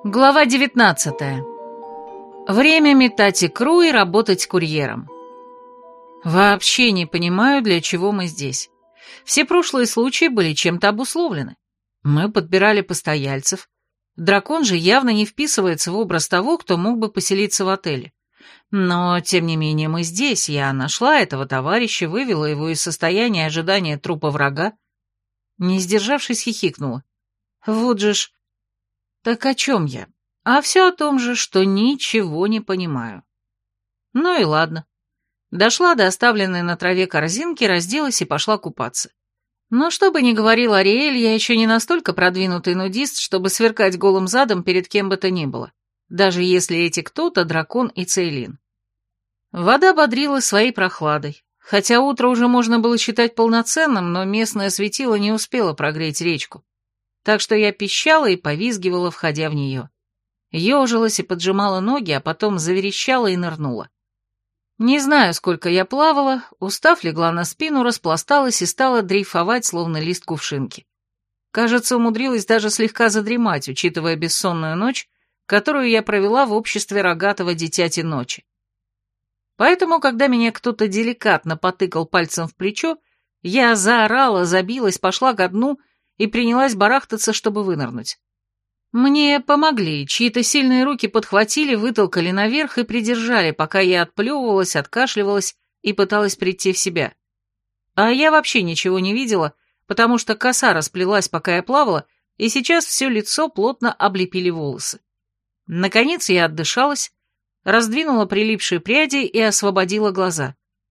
Глава 19. Время метать икру и работать курьером. Вообще не понимаю, для чего мы здесь. Все прошлые случаи были чем-то обусловлены. Мы подбирали постояльцев. Дракон же явно не вписывается в образ того, кто мог бы поселиться в отеле. Но, тем не менее, мы здесь. Я нашла этого товарища, вывела его из состояния ожидания трупа врага. Не сдержавшись, хихикнула. Вот же ж... Так о чем я? А все о том же, что ничего не понимаю. Ну и ладно. Дошла до оставленной на траве корзинки, разделась и пошла купаться. Но что бы ни говорил Ариэль, я еще не настолько продвинутый нудист, чтобы сверкать голым задом перед кем бы то ни было, даже если эти кто-то дракон и Цейлин. Вода бодрила своей прохладой, хотя утро уже можно было считать полноценным, но местное светило не успело прогреть речку, так что я пищала и повизгивала, входя в нее. Ежилась и поджимала ноги, а потом заверещала и нырнула. Не знаю, сколько я плавала, устав, легла на спину, распласталась и стала дрейфовать, словно лист кувшинки. Кажется, умудрилась даже слегка задремать, учитывая бессонную ночь, которую я провела в обществе рогатого дитяти ночи. Поэтому, когда меня кто-то деликатно потыкал пальцем в плечо, я заорала, забилась, пошла ко дну и принялась барахтаться, чтобы вынырнуть. Мне помогли, чьи-то сильные руки подхватили, вытолкали наверх и придержали, пока я отплевывалась, откашливалась и пыталась прийти в себя. А я вообще ничего не видела, потому что коса расплелась, пока я плавала, и сейчас все лицо плотно облепили волосы. Наконец я отдышалась, раздвинула прилипшие пряди и освободила глаза.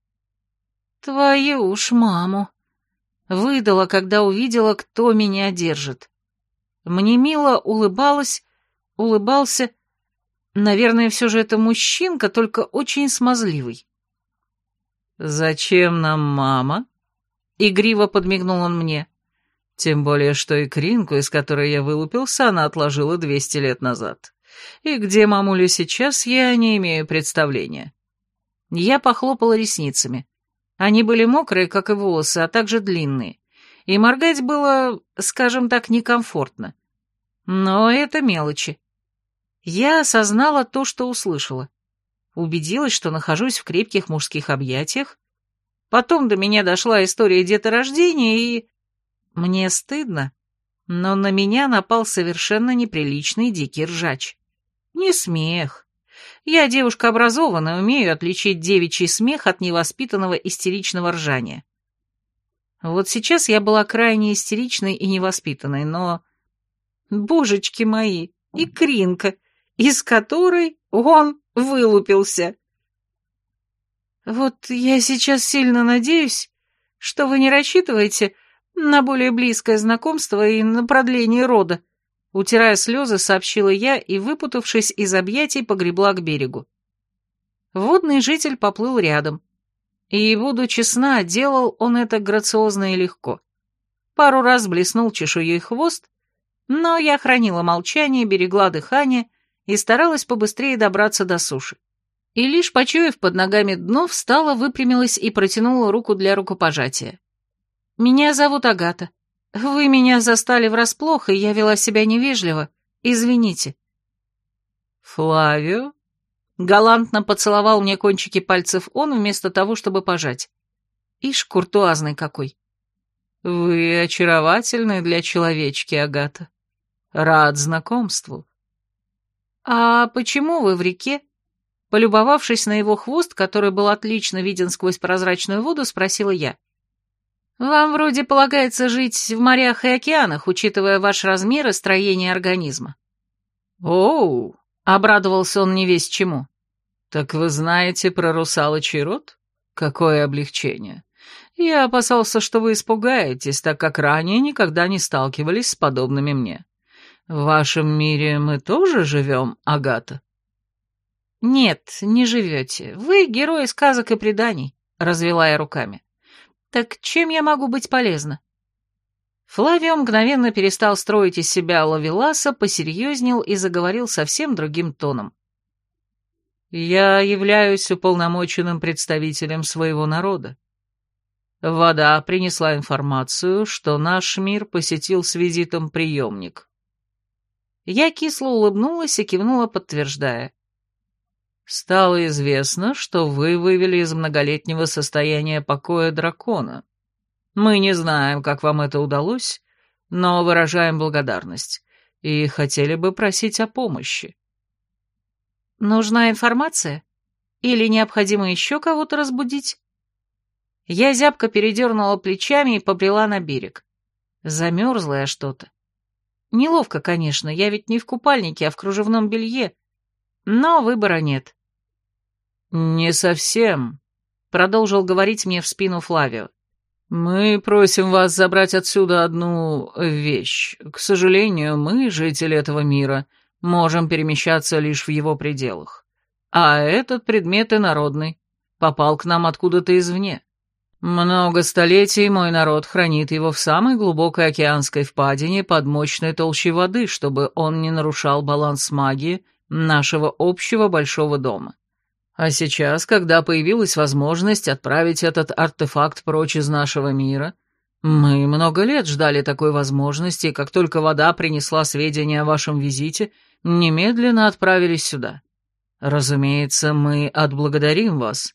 «Твою уж маму!» Выдала, когда увидела, кто меня держит. Мне мило улыбался. Наверное, все же это мужчинка, только очень смазливый. «Зачем нам мама?» — игриво подмигнул он мне. «Тем более, что икринку, из которой я вылупился, она отложила 200 лет назад. И где мамуля сейчас, я не имею представления». Я похлопала ресницами. Они были мокрые, как и волосы, а также длинные. И моргать было, скажем так, некомфортно. Но это мелочи. Я осознала то, что услышала. Убедилась, что нахожусь в крепких мужских объятиях. Потом до меня дошла история деторождения, и... Мне стыдно, но на меня напал совершенно неприличный дикий ржач. Не смех. Я девушка образованная, умею отличить девичий смех от невоспитанного истеричного ржания. Вот сейчас я была крайне истеричной и невоспитанной, но... Божечки мои, икринка, из которой он вылупился. Вот я сейчас сильно надеюсь, что вы не рассчитываете на более близкое знакомство и на продление рода, утирая слезы, сообщила я и, выпутавшись из объятий, погребла к берегу. Водный житель поплыл рядом. И, буду честна, делал он это грациозно и легко. Пару раз блеснул чешуей хвост, но я хранила молчание, берегла дыхание и старалась побыстрее добраться до суши. И лишь почуяв под ногами дно, встала, выпрямилась и протянула руку для рукопожатия. «Меня зовут Агата. Вы меня застали врасплох, и я вела себя невежливо. Извините». «Флавио?» Галантно поцеловал мне кончики пальцев он, вместо того, чтобы пожать. Ишь, куртуазный какой. «Вы очаровательны для человечки, Агата. Рад знакомству». «А почему вы в реке?» Полюбовавшись на его хвост, который был отлично виден сквозь прозрачную воду, спросила я. «Вам вроде полагается жить в морях и океанах, учитывая ваш размер и строение организма». «Оу!» — обрадовался он невесть чему. «Так вы знаете про русалочий род? Какое облегчение. Я опасался, что вы испугаетесь, так как ранее никогда не сталкивались с подобными мне. В вашем мире мы тоже живем, Агата?» «Нет, не живете. Вы герои сказок и преданий», — развела я руками. «Так чем я могу быть полезна?» Флавио мгновенно перестал строить из себя ловеласа, посерьезнел и заговорил совсем другим тоном. «Я являюсь уполномоченным представителем своего народа. Вода принесла информацию, что наш мир посетил с визитом приемник». Я кисло улыбнулась и кивнула, подтверждая. «Стало известно, что вы вывели из многолетнего состояния покоя дракона. Мы не знаем, как вам это удалось, но выражаем благодарность и хотели бы просить о помощи». «Нужна информация? Или необходимо еще кого-то разбудить?» Я зябко передернула плечами и побрела на берег. Замерзла я что-то. Неловко, конечно, я ведь не в купальнике, а в кружевном белье, но выбора нет. «Не совсем», — продолжил говорить мне в спину Флавио. «Мы просим вас забрать отсюда одну вещь. К сожалению, мы, жители этого мира, можем перемещаться лишь в его пределах. А этот предмет инородный, попал к нам откуда-то извне. Много столетий мой народ хранит его в самой глубокой океанской впадине под мощной толщей воды, чтобы он не нарушал баланс магии нашего общего большого дома. А сейчас, когда появилась возможность отправить этот артефакт прочь из нашего мира, мы много лет ждали такой возможности, и как только вода принесла сведения о вашем визите, немедленно отправились сюда. Разумеется, мы отблагодарим вас».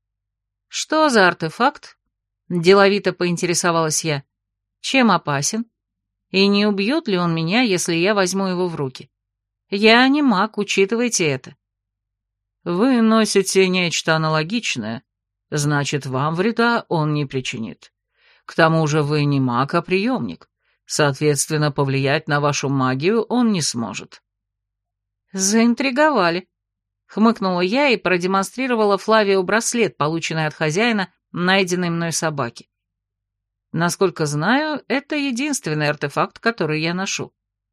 «Что за артефакт?» — деловито поинтересовалась я. «Чем опасен? И не убьет ли он меня, если я возьму его в руки? Я не маг, учитывайте это». «Вы носите нечто аналогичное, значит, вам вреда он не причинит. К тому же вы не маг, а приемник. Соответственно, повлиять на вашу магию он не сможет». «Заинтриговали», — хмыкнула я и продемонстрировала Флавио браслет, полученный от хозяина, найденной мной собаки. Насколько знаю, это единственный артефакт, который я ношу.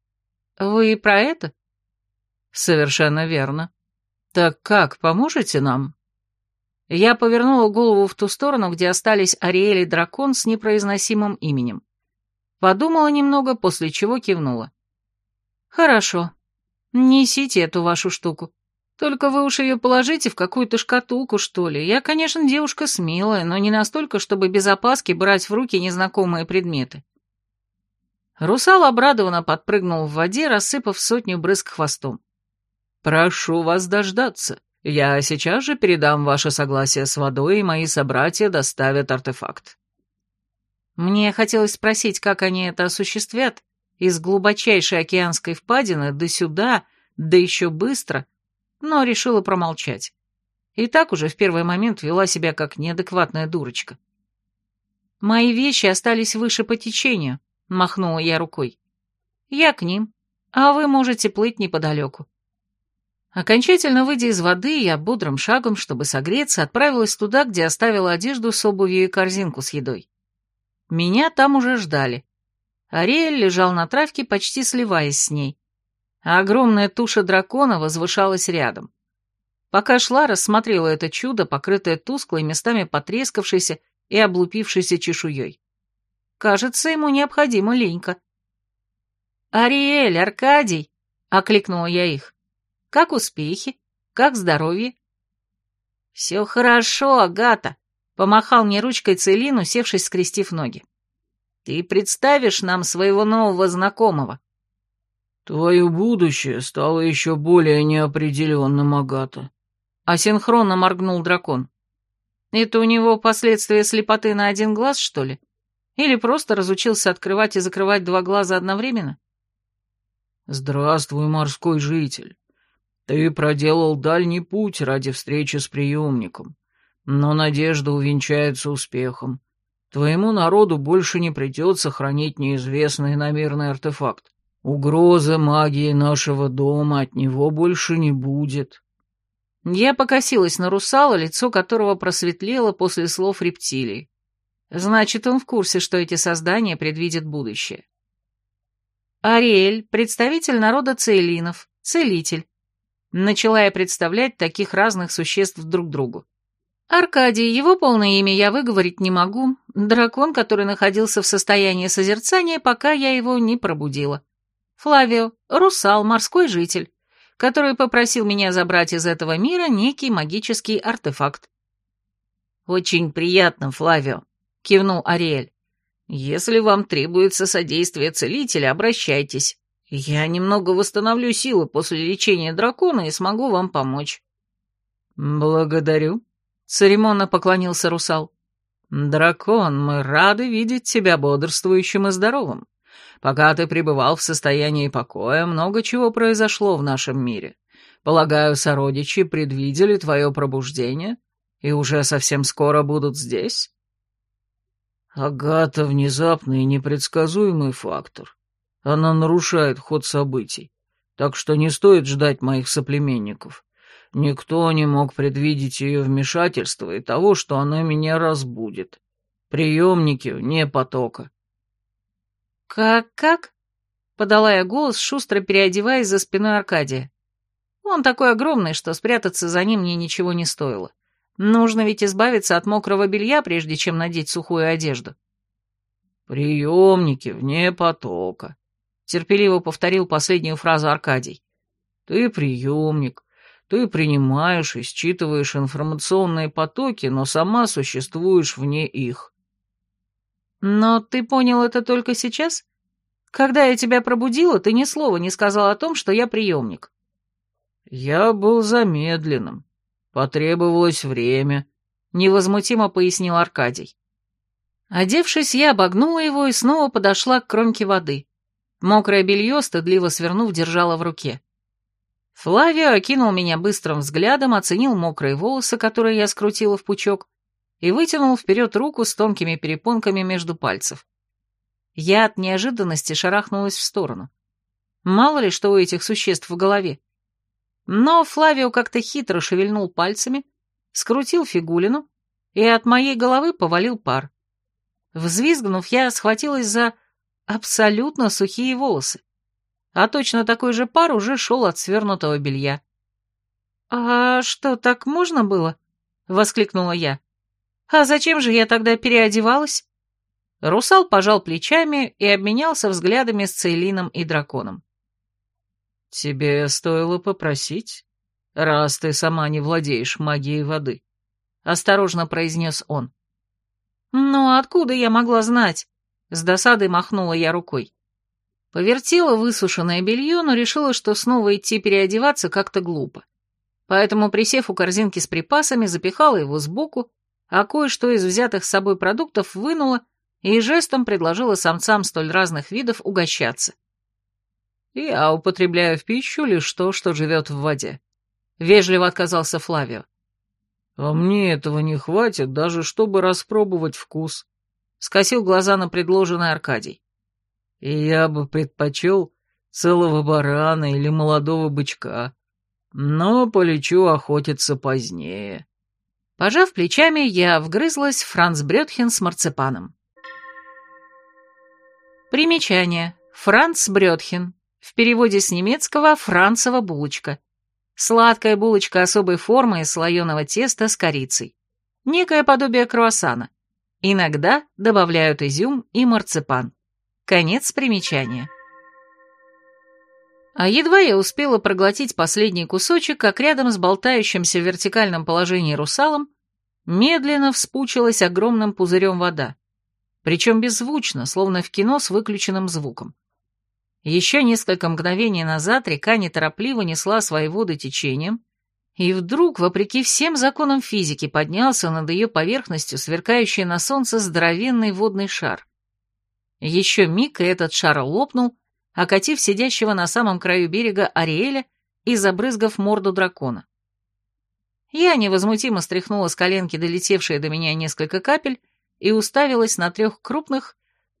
«Вы про это?» «Совершенно верно. Так как, поможете нам?» Я повернула голову в ту сторону, где остались Ариэль и дракон с непроизносимым именем. Подумала немного, после чего кивнула. «Хорошо. Несите эту вашу штуку. Только вы уж ее положите в какую-то шкатулку, что ли. Я, конечно, девушка смелая, но не настолько, чтобы без опаски брать в руки незнакомые предметы». Русал обрадованно подпрыгнул в воде, рассыпав сотню брызг хвостом. «Прошу вас дождаться. Я сейчас же передам ваше согласие с водой, и мои собратья доставят артефакт». Мне хотелось спросить, как они это осуществят, из глубочайшей океанской впадины до сюда, да еще быстро, но решила промолчать. И так уже в первый момент вела себя как неадекватная дурочка. «Мои вещи остались выше по течению», — махнула я рукой. «Я к ним, а вы можете плыть неподалеку». Окончательно выйдя из воды, я бодрым шагом, чтобы согреться, отправилась туда, где оставила одежду с обувью и корзинку с едой. Меня там уже ждали. Ариэль лежал на травке, почти сливаясь с ней, а огромная туша дракона возвышалась рядом. Пока шла, рассмотрела это чудо, покрытое тусклой, местами потрескавшейся и облупившейся чешуей. Кажется, ему необходима линька. «Ариэль, Аркадий!» — окликнула я их. «Как успехи? Как здоровье?» «Все хорошо, Агата», — помахал мне ручкой Целин, усевшись, скрестив ноги. «Ты представишь нам своего нового знакомого?» «Твое будущее стало еще более неопределенным, Агата», — асинхронно моргнул дракон. «Это у него последствия слепоты на один глаз, что ли? Или просто разучился открывать и закрывать два глаза одновременно?» «Здравствуй, морской житель. Ты проделал дальний путь ради встречи с приемником, но надежда увенчается успехом. Твоему народу больше не придется хранить неизвестный иномерный артефакт. Угрозы магии нашего дома от него больше не будет». Я покосилась на русала, лицо которого просветлело после слов рептилии. Значит, он в курсе, что эти создания предвидят будущее. «Ариэль, представитель народа Цейлинов, целитель». Начала я представлять таких разных существ друг другу. Аркадий, его полное имя я выговорить не могу, дракон, который находился в состоянии созерцания, пока я его не пробудила. Флавио, русал, морской житель, который попросил меня забрать из этого мира некий магический артефакт. «Очень приятно, Флавио», — кивнул Ариэль. «Если вам требуется содействие целителя, обращайтесь. Я немного восстановлю силы после лечения дракона и смогу вам помочь». «Благодарю», — церемонно поклонился русал. «Дракон, мы рады видеть тебя бодрствующим и здоровым. Пока ты пребывал в состоянии покоя, много чего произошло в нашем мире. Полагаю, сородичи предвидели твое пробуждение и уже совсем скоро будут здесь?» «Агата — внезапный и непредсказуемый фактор. Она нарушает ход событий, так что не стоит ждать моих соплеменников. Никто не мог предвидеть ее вмешательство и того, что она меня разбудит. Приемники вне потока». «Как?» — подала я голос, шустро переодеваясь за спиной Аркадия. Он такой огромный, что спрятаться за ним мне ничего не стоило. Нужно ведь избавиться от мокрого белья, прежде чем надеть сухую одежду. «Приемники вне потока», — терпеливо повторил последнюю фразу Аркадий. «Ты приемник, ты принимаешь и считываешь информационные потоки, но сама существуешь вне их». «Но ты понял это только сейчас? Когда я тебя пробудила, ты ни слова не сказал о том, что я приемник». «Я был замедленным. Потребовалось время», — невозмутимо пояснил Аркадий. Одевшись, я обогнула его и снова подошла к кромке воды. Мокрое белье, стыдливо свернув, держала в руке. Флавио окинул меня быстрым взглядом, оценил мокрые волосы, которые я скрутила в пучок, и вытянул вперед руку с тонкими перепонками между пальцев. Я от неожиданности шарахнулась в сторону. Мало ли, что у этих существ в голове. Но Флавио как-то хитро шевельнул пальцами, скрутил фигулину, и от моей головы повалил пар. Взвизгнув, я схватилась за абсолютно сухие волосы, а точно такой же пар уже шел от свернутого белья. «А что, так можно было?» — воскликнула я. «А зачем же я тогда переодевалась?» Русал пожал плечами и обменялся взглядами с Цейлином и драконом. «Тебе стоило попросить, раз ты сама не владеешь магией воды», — осторожно произнес он. «Ну, откуда я могла знать?» — с досадой махнула я рукой. Повертела высушенное белье, но решила, что снова идти переодеваться как-то глупо. Поэтому, присев у корзинки с припасами, запихала его сбоку, а кое-что из взятых с собой продуктов вынула и жестом предложила самцам столь разных видов угощаться. «Я употребляю в пищу лишь то, что живет в воде», — вежливо отказался Флавио. «А мне этого не хватит, даже чтобы распробовать вкус», — скосил глаза на предложенный Аркадий. «И я бы предпочел целого барана или молодого бычка, но полечу охотиться позднее». Пожав плечами, я вгрызлась в францбрётхен с марципаном. Примечание. Францбрётхен. В переводе с немецкого «францева булочка». Сладкая булочка особой формы из слоеного теста с корицей. Некое подобие круассана. Иногда добавляют изюм и марципан. Конец примечания. А едва я успела проглотить последний кусочек, как рядом с болтающимся в вертикальном положении русалом медленно вспучилась огромным пузырем вода. Причем беззвучно, словно в кино с выключенным звуком. Еще несколько мгновений назад река неторопливо несла свои воды течением, и вдруг, вопреки всем законам физики, поднялся над ее поверхностью сверкающий на солнце здоровенный водный шар. Еще миг, и этот шар лопнул, окатив сидящего на самом краю берега Ариэля и забрызгав морду дракона. Я невозмутимо стряхнула с коленки долетевшие до меня несколько капель и уставилась на 3 крупных,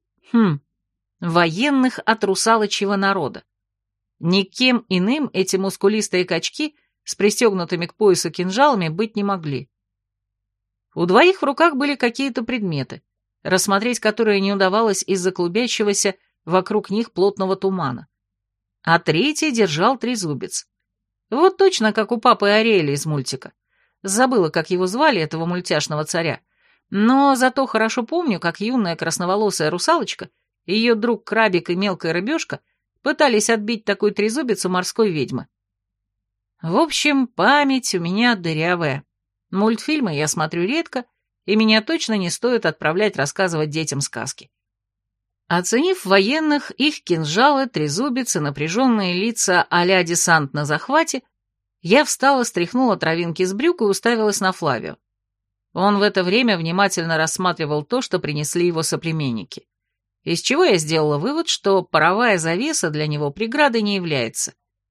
военных от русалочьего народа. Никем иным эти мускулистые качки с пристегнутыми к поясу кинжалами быть не могли. У 2 в руках были какие-то предметы, рассмотреть которые не удавалось из-за клубящегося вокруг них плотного тумана. А 3 держал трезубец. Вот точно как у папы Ариэля из мультика. Забыла, как его звали, этого мультяшного царя. Но зато хорошо помню, как юная красноволосая русалочка, ее друг Крабик и мелкая рыбешка пытались отбить такой трезубец у морской ведьмы. В общем, память у меня дырявая. Мультфильмы я смотрю редко, и меня точно не стоит отправлять рассказывать детям сказки. Оценив военных, их кинжалы, трезубец и напряженные лица а-ля десант на захвате, я встала, стряхнула травинки с брюк и уставилась на Флавио. Он в это время внимательно рассматривал то, что принесли его соплеменники, из чего я сделала вывод, что паровая завеса для него преградой не является.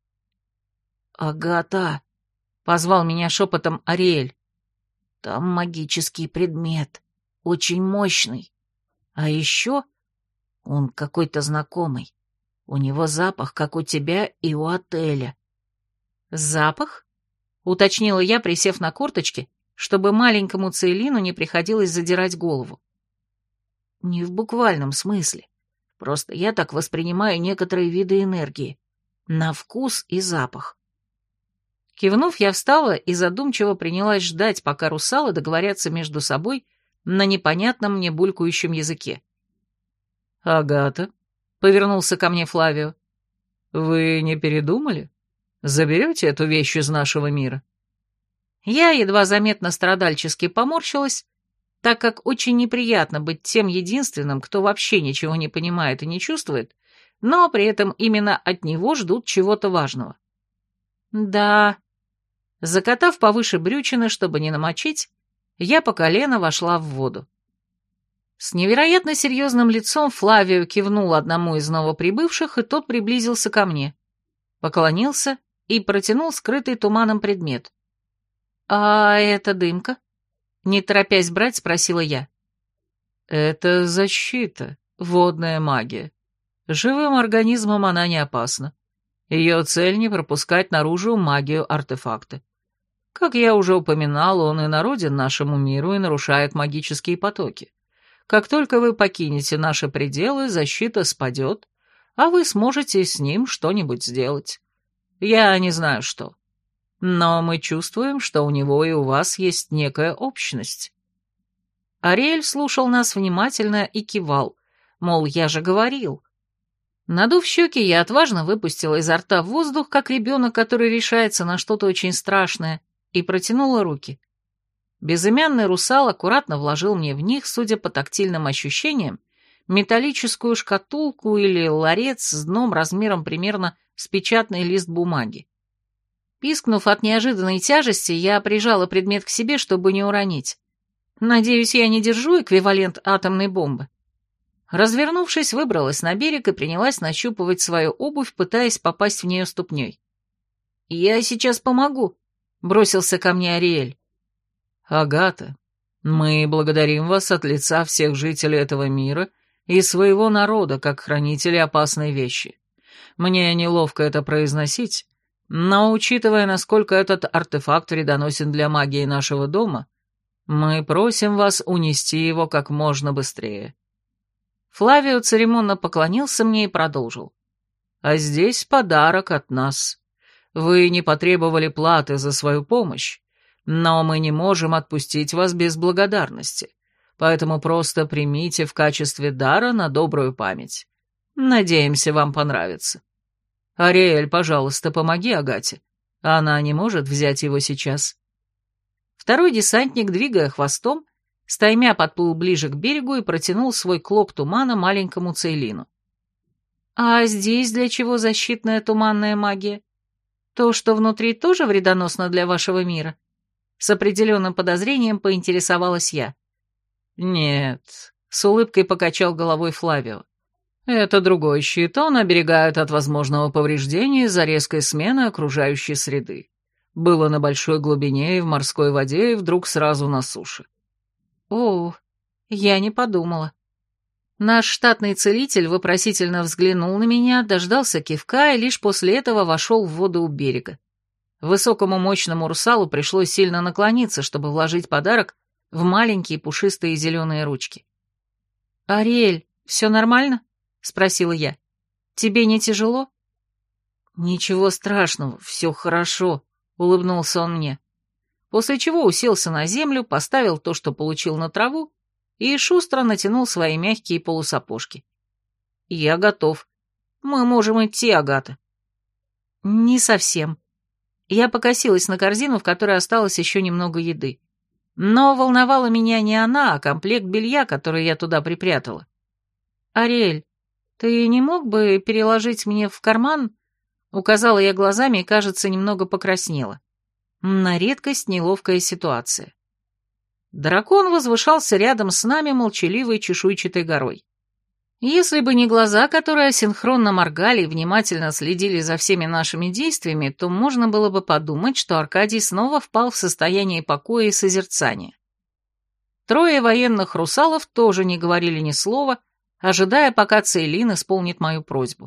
«Агата!» — позвал меня шепотом Ариэль. «Там магический предмет, очень мощный. А еще он какой-то знакомый. У него запах, как у тебя и у отеля». «Запах?» — уточнила я, присев на корточки, чтобы маленькому Цейлину не приходилось задирать голову. «Не в буквальном смысле. Просто я так воспринимаю некоторые виды энергии. На вкус и запах». Кивнув, я встала и задумчиво принялась ждать, пока русалы договорятся между собой на непонятном мне булькающем языке. «Агата», — повернулся ко мне Флавио, — «вы не передумали? Заберете эту вещь из нашего мира?» Я едва заметно страдальчески поморщилась, так как очень неприятно быть тем единственным, кто вообще ничего не понимает и не чувствует, но при этом именно от него ждут чего-то важного. «Да». Закатав повыше брючины, чтобы не намочить, я по колено вошла в воду. С невероятно серьезным лицом Флавио кивнул одному из новоприбывших, и тот приблизился ко мне, поклонился и протянул скрытый туманом предмет. «А это дымка?» Не торопясь брать, спросила я. «Это защита, водная магия. Живым организмам она не опасна. Ее цель — не пропускать наружу магию артефакта. Как я уже упоминал, он и народен нашему миру и нарушает магические потоки. Как только вы покинете наши пределы, защита спадет, а вы сможете с ним что-нибудь сделать. Я не знаю что. Но мы чувствуем, что у него и у вас есть некая общность». Ариэль слушал нас внимательно и кивал, мол, я же говорил. Надув щеки, я отважно выпустила изо рта воздух, как ребенок, который решается на что-то очень страшное, и протянула руки. Безымянный русал аккуратно вложил мне в них, судя по тактильным ощущениям, металлическую шкатулку или ларец с дном размером примерно с печатный лист бумаги. Пискнув от неожиданной тяжести, я прижала предмет к себе, чтобы не уронить. Надеюсь, я не держу эквивалент атомной бомбы. Развернувшись, выбралась на берег и принялась нащупывать свою обувь, пытаясь попасть в нее ступней. «Я сейчас помогу», — бросился ко мне Ариэль. «Агата, мы благодарим вас от лица всех жителей этого мира и своего народа, как хранители опасной вещи. Мне неловко это произносить, но, учитывая, насколько этот артефакт вредоносен для магии нашего дома, мы просим вас унести его как можно быстрее». Флавио церемонно поклонился мне и продолжил. «А здесь подарок от нас. Вы не потребовали платы за свою помощь, но мы не можем отпустить вас без благодарности, поэтому просто примите в качестве дара на добрую память. Надеемся, вам понравится. Ариэль, пожалуйста, помоги Агате. Она не может взять его сейчас». Второй десантник, двигая хвостом, стаймя подплыл ближе к берегу и протянул свой клок тумана маленькому Цейлину. «А здесь для чего защитная туманная магия? То, что внутри, тоже вредоносно для вашего мира?» С определенным подозрением поинтересовалась я. «Нет», — с улыбкой покачал головой Флавио. «Это другой щит, он оберегает от возможного повреждения из-за резкой смены окружающей среды. Было на большой глубине и в морской воде, и вдруг сразу на суше». «О, я не подумала». Наш штатный целитель вопросительно взглянул на меня, дождался кивка и лишь после этого вошел в воду у берега. Высокому мощному русалу пришлось сильно наклониться, чтобы вложить подарок в маленькие пушистые зеленые ручки. «Ариэль, все нормально?» — спросила я. «Тебе не тяжело?» «Ничего страшного, все хорошо», — улыбнулся он мне. После чего уселся на землю, поставил то, что получил, на траву, и шустро натянул свои мягкие полусапожки. «Я готов. Мы можем идти, Агата». «Не совсем». Я покосилась на корзину, в которой осталось еще немного еды. Но волновала меня не она, а комплект белья, который я туда припрятала. «Ариэль, ты не мог бы переложить мне в карман?» Указала я глазами и, кажется, немного покраснела. На редкость неловкая ситуация. Дракон возвышался рядом с нами молчаливой чешуйчатой горой. Если бы не глаза, которые синхронно моргали и внимательно следили за всеми нашими действиями, то можно было бы подумать, что Аркадий снова впал в состояние покоя и созерцания. Трое военных русалов тоже не говорили ни слова, ожидая, пока Цейлин исполнит мою просьбу.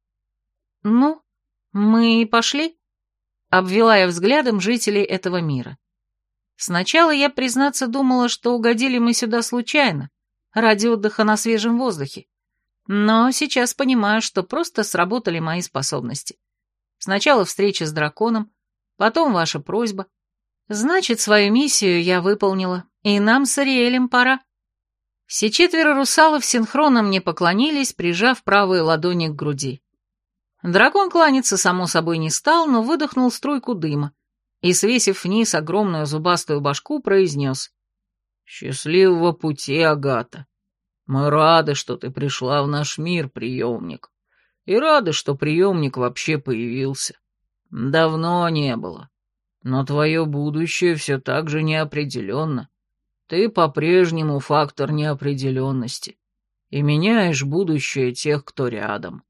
«Ну, мы пошли?» — обвела я взглядом жителей этого мира. Сначала я, признаться, думала, что угодили мы сюда случайно, ради отдыха на свежем воздухе. Но сейчас понимаю, что просто сработали мои способности. Сначала встреча с драконом, потом ваша просьба. Значит, свою миссию я выполнила, и нам с Ариэлем пора. Все четверо русалов синхронно мне поклонились, прижав правые ладони к груди. Дракон кланяться, само собой, не стал, но выдохнул струйку дыма и, свесив вниз огромную зубастую башку, произнес: «Счастливого пути, Агата! Мы рады, что ты пришла в наш мир, приемник, и рады, что приемник вообще появился. Давно не было, но твое будущее все так же неопределенно. Ты по-прежнему фактор неопределенности и меняешь будущее тех, кто рядом».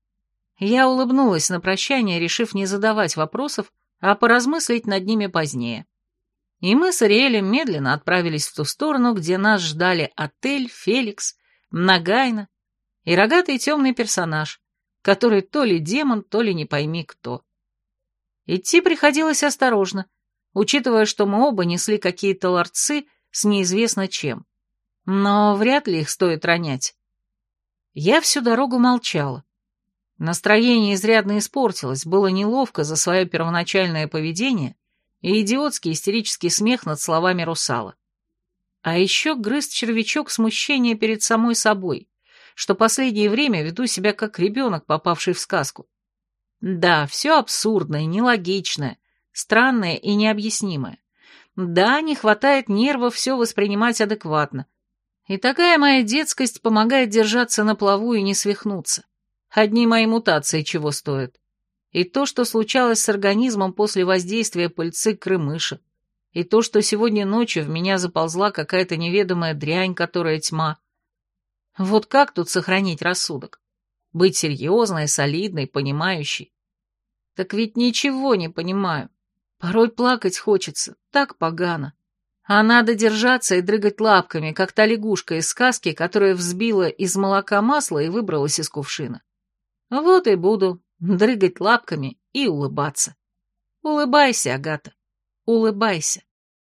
Я улыбнулась на прощание, решив не задавать вопросов, а поразмыслить над ними позднее. И мы с Ариэлем медленно отправились в ту сторону, где нас ждали Отель, Феликс, Нагайна и рогатый темный персонаж, который то ли демон, то ли не пойми кто. Идти приходилось осторожно, учитывая, что мы оба несли какие-то ларцы с неизвестно чем. Но вряд ли их стоит ронять. Я всю дорогу молчала. Настроение изрядно испортилось, было неловко за свое первоначальное поведение и идиотский истерический смех над словами русала. А еще грыз червячок смущения перед самой собой, что последнее время веду себя как ребенок, попавший в сказку. Да, все абсурдное, нелогичное, странное и необъяснимое. Да, не хватает нервов все воспринимать адекватно. И такая моя детскость помогает держаться на плаву и не свихнуться. Одни мои мутации чего стоят. И то, что случалось с организмом после воздействия пыльцы крымыша, и то, что сегодня ночью в меня заползла какая-то неведомая дрянь, которая тьма. Вот как тут сохранить рассудок? Быть серьезной, солидной, понимающей? Так ведь ничего не понимаю. Порой плакать хочется, так погано. А надо держаться и дрыгать лапками, как та лягушка из сказки, которая взбила из молока масло и выбралась из кувшина. Вот и буду дрыгать лапками и улыбаться. Улыбайся, Агата, улыбайся.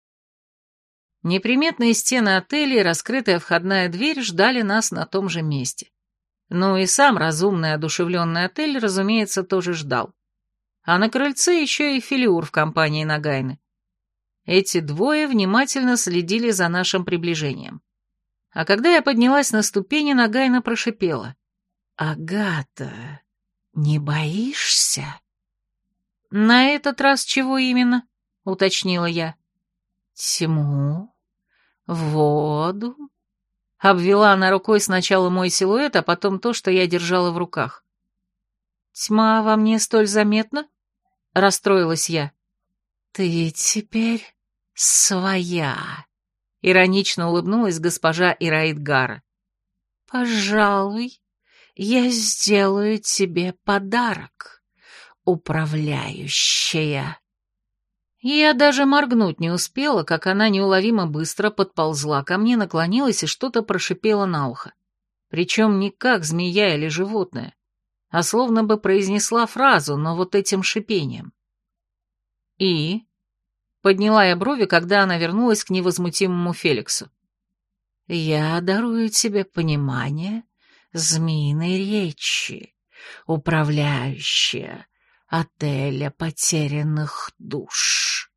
Неприметные стены отеля и раскрытая входная дверь ждали нас на том же месте. Ну и сам разумный одушевленный отель, разумеется, тоже ждал. А на крыльце еще и Филиур в компании Нагайны. Эти двое внимательно следили за нашим приближением. А когда я поднялась на ступени, Нагайна прошипела: «Агата, не боишься?» «На этот раз чего именно?» — уточнила я. «Тьму, воду». Обвела она рукой сначала мой силуэт, а потом то, что я держала в руках. «Тьма во мне столь заметна?» — расстроилась я. «Ты теперь своя», — иронично улыбнулась госпожа Ираидгара. «Пожалуй, я сделаю тебе подарок, управляющая». Я даже моргнуть не успела, как она неуловимо быстро подползла ко мне, наклонилась и что-то прошипела на ухо. Причем не как змея или животное, а словно бы произнесла фразу, но вот этим шипением. «И?» — подняла я брови, когда она вернулась к невозмутимому Феликсу. «Я дарую тебе понимание змеиной речи, управляющая отеля потерянных душ.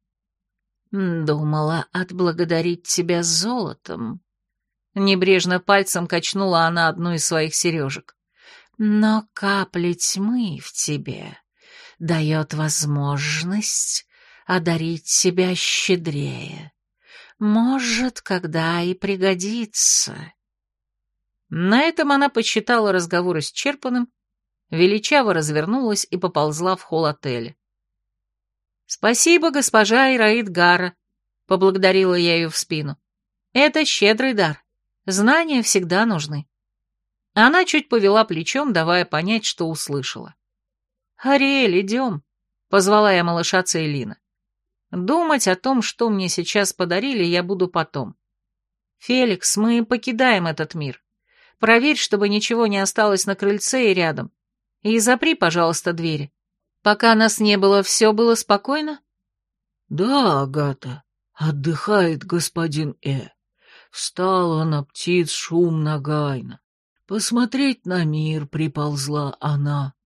Думала отблагодарить тебя золотом». Небрежно пальцем качнула она одну из своих сережек. «Но капля тьмы в тебе дает возможность одарить себя щедрее. Может, когда и пригодится». На этом она посчитала разговор исчерпанным, величаво развернулась и поползла в холл отеля. «Спасибо, госпожа Ираид Гара», — поблагодарила я ее в спину. «Это щедрый дар. Знания всегда нужны». Она чуть повела плечом, давая понять, что услышала. «Ариэль, идем», — позвала я малыша Цейлина. «Думать о том, что мне сейчас подарили, я буду потом. Феликс, мы покидаем этот мир. Проверь, чтобы ничего не осталось на крыльце и рядом. И запри, пожалуйста, двери. Пока нас не было, все было спокойно?» «Да, Агата, отдыхает господин Встала на птиц шум нагайно. Посмотреть на мир приползла она».